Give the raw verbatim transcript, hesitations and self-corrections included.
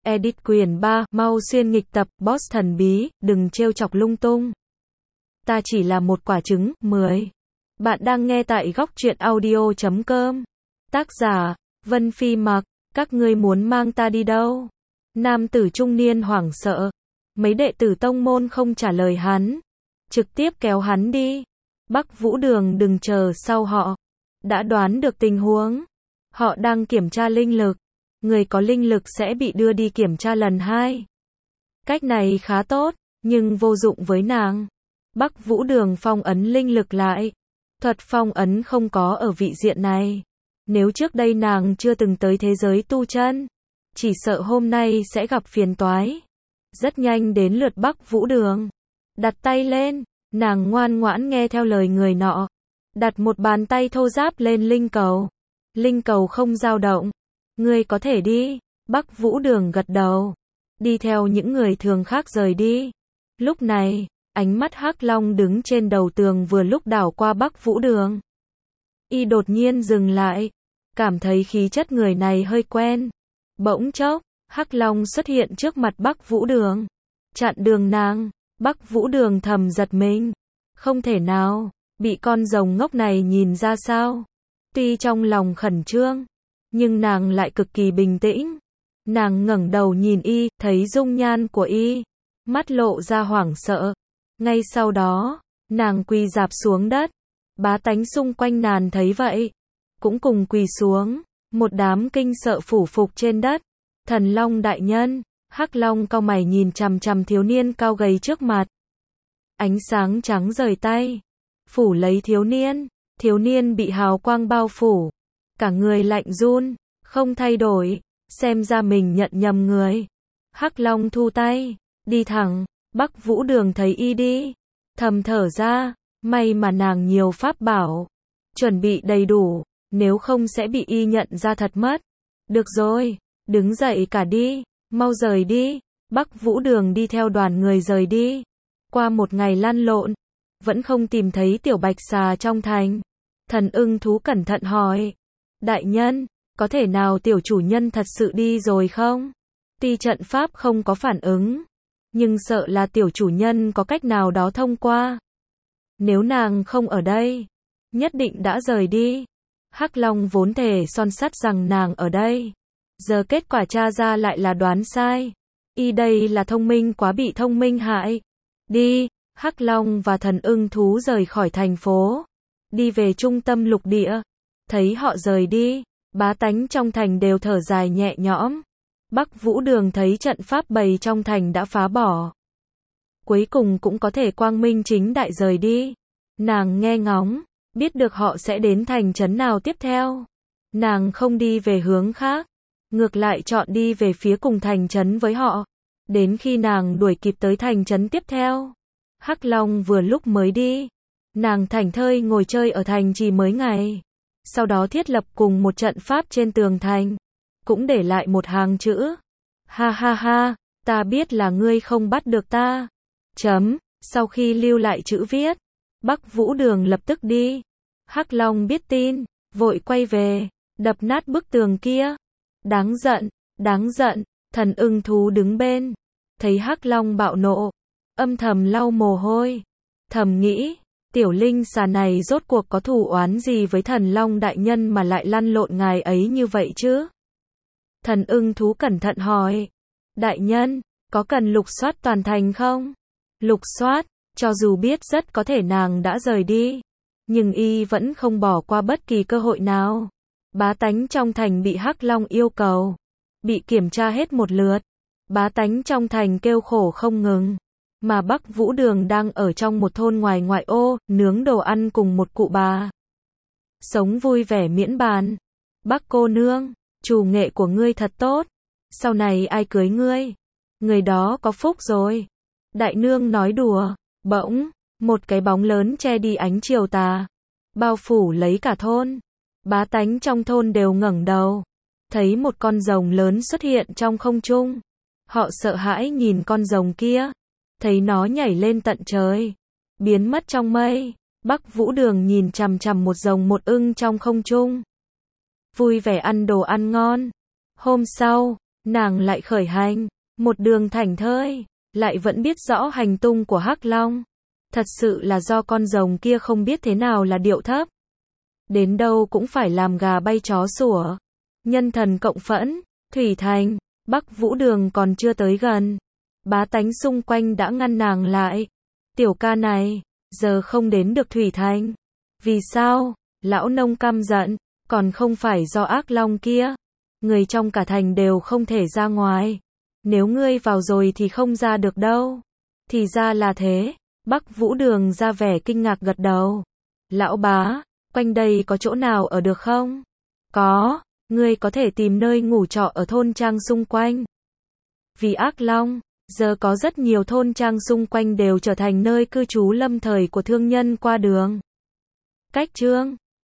Edit quyển ba, mau xuyên nghịch tập, boss thần bí, đừng trêu chọc lung tung. Ta chỉ là một quả trứng. mười. Bạn đang nghe tại góc truyện audio chấm com. Tác giả, Vân Phi Mặc. Các ngươi muốn mang ta đi đâu? Nam tử trung niên hoảng sợ. Mấy đệ tử tông môn không trả lời hắn. Trực tiếp kéo hắn đi. Bắc Vũ Đường đừng chờ sau họ. Đã đoán được tình huống. Họ đang kiểm tra linh lực. Người có linh lực sẽ bị đưa đi kiểm tra lần hai. Cách này khá tốt, nhưng vô dụng với nàng. Bắc Vũ Đường phong ấn linh lực lại. Thuật phong ấn không có ở vị diện này. Nếu trước đây nàng chưa từng tới thế giới tu chân, chỉ sợ hôm nay sẽ gặp phiền toái. Rất nhanh đến lượt Bắc Vũ Đường. Đặt tay lên, nàng ngoan ngoãn nghe theo lời người nọ. Đặt một bàn tay thô ráp lên linh cầu. Linh cầu không dao động. Ngươi có thể đi. Bắc Vũ Đường gật đầu. Đi theo những người thường khác rời đi. Lúc này, ánh mắt Hắc Long đứng trên đầu tường vừa lúc đảo qua Bắc Vũ Đường. Y đột nhiên dừng lại. Cảm thấy khí chất người này hơi quen. Bỗng chốc, Hắc Long xuất hiện trước mặt Bắc Vũ Đường. Chặn đường nàng. Bắc Vũ Đường thầm giật mình. Không thể nào, bị con rồng ngốc này nhìn ra sao. Tuy trong lòng khẩn trương, nhưng nàng lại cực kỳ bình tĩnh. Nàng ngẩng đầu nhìn y, thấy dung nhan của y, mắt lộ ra hoảng sợ. Ngay sau đó, nàng quỳ rạp xuống đất. Bá tánh xung quanh nàng thấy vậy, cũng cùng quỳ xuống. Một đám kinh sợ phủ phục trên đất. Thần Long đại nhân. Hắc Long cau mày nhìn chằm chằm thiếu niên cao gầy trước mặt. Ánh sáng trắng rời tay, phủ lấy thiếu niên. Thiếu niên bị hào quang bao phủ, cả người lạnh run, không thay đổi, xem ra mình nhận nhầm người. Hắc Long thu tay, đi thẳng. Bắc Vũ Đường thấy y đi, thầm thở ra, may mà nàng nhiều pháp bảo, chuẩn bị đầy đủ, nếu không sẽ bị y nhận ra thật mất. Được rồi, đứng dậy cả đi, mau rời đi. Bắc Vũ Đường đi theo đoàn người rời đi. Qua một ngày lăn lộn, vẫn không tìm thấy tiểu bạch xà trong thành. Thần ưng thú cẩn thận hỏi. Đại nhân, có thể nào tiểu chủ nhân thật sự đi rồi không? Tuy trận pháp không có phản ứng, nhưng sợ là tiểu chủ nhân có cách nào đó thông qua. Nếu nàng không ở đây, nhất định đã rời đi. Hắc Long vốn thề son sắt rằng nàng ở đây. Giờ kết quả tra ra lại là đoán sai. Y đây là thông minh quá bị thông minh hại. Đi, Hắc Long và thần ưng thú rời khỏi thành phố. Đi về trung tâm lục địa. Thấy họ rời đi, bá tánh trong thành đều thở dài nhẹ nhõm. Bắc Vũ Đường thấy trận pháp bày trong thành đã phá bỏ. Cuối cùng cũng có thể quang minh chính đại rời đi. Nàng nghe ngóng, biết được họ sẽ đến thành trấn nào tiếp theo. Nàng không đi về hướng khác, ngược lại chọn đi về phía cùng thành trấn với họ. Đến khi nàng đuổi kịp tới thành trấn tiếp theo, Hắc Long vừa lúc mới đi. Nàng thảnh thơi ngồi chơi ở thành trì mới ngày. Sau đó thiết lập cùng một trận pháp trên tường thành. Cũng để lại một hàng chữ. Ha ha ha, ta biết là ngươi không bắt được ta. Chấm, sau khi lưu lại chữ viết, Bắc Vũ Đường lập tức đi. Hắc Long biết tin, vội quay về, đập nát bức tường kia. Đáng giận, đáng giận, thần ưng thú đứng bên. Thấy Hắc Long bạo nộ, âm thầm lau mồ hôi. Thầm nghĩ, tiểu linh xà này rốt cuộc có thù oán gì với thần Long đại nhân mà lại lăn lộn ngài ấy như vậy chứ? Thần ưng thú cẩn thận hỏi. Đại nhân, có cần lục soát toàn thành không? Lục soát, cho dù biết rất có thể nàng đã rời đi, nhưng y vẫn không bỏ qua bất kỳ cơ hội nào. Bá tánh trong thành bị Hắc Long yêu cầu, bị kiểm tra hết một lượt. Bá tánh trong thành kêu khổ không ngừng. Mà Bắc Vũ Đường đang ở trong một thôn ngoài ngoại ô, nướng đồ ăn cùng một cụ bà. Sống vui vẻ miễn bàn. Bắc cô nương, chủ nghệ của ngươi thật tốt. Sau này ai cưới ngươi, người đó có phúc rồi. Đại nương nói đùa. Bỗng, một cái bóng lớn che đi ánh chiều tà, bao phủ lấy cả thôn. Bá tánh trong thôn đều ngẩng đầu, thấy một con rồng lớn xuất hiện trong không trung. Họ sợ hãi nhìn con rồng kia. Thấy nó nhảy lên tận trời, biến mất trong mây. Bắc Vũ Đường nhìn chằm chằm một rồng một ưng trong không trung, vui vẻ ăn đồ ăn ngon. Hôm sau, nàng lại khởi hành, một đường thảnh thơi, lại vẫn biết rõ hành tung của Hắc Long. Thật sự là do con rồng kia không biết thế nào là điệu thấp. Đến đâu cũng phải làm gà bay chó sủa. Nhân thần cộng phẫn, Thủy Thành, Bắc Vũ Đường còn chưa tới gần. Bá tánh xung quanh đã ngăn nàng lại. Tiểu ca này, giờ không đến được Thủy Thành. Vì sao? Lão nông căm giận, còn không phải do ác long kia. Người trong cả thành đều không thể ra ngoài. Nếu ngươi vào rồi thì không ra được đâu. Thì ra là thế. Bắc Vũ Đường ra vẻ kinh ngạc gật đầu. Lão bá, quanh đây có chỗ nào ở được không? Có, ngươi có thể tìm nơi ngủ trọ ở thôn trang xung quanh. Vì ác long, giờ có rất nhiều thôn trang xung quanh đều trở thành nơi cư trú lâm thời của thương nhân qua đường. Cách chương